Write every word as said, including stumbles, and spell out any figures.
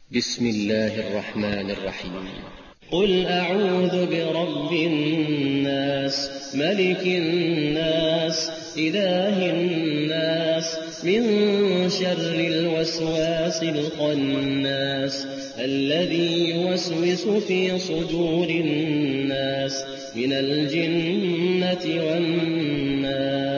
بسم الله الرحمن الرحيم. قل أعوذ برب الناس ملك الناس إله الناس من شر الوسواس الخناس الذي يوسوس في صدور الناس من الجنة والناس.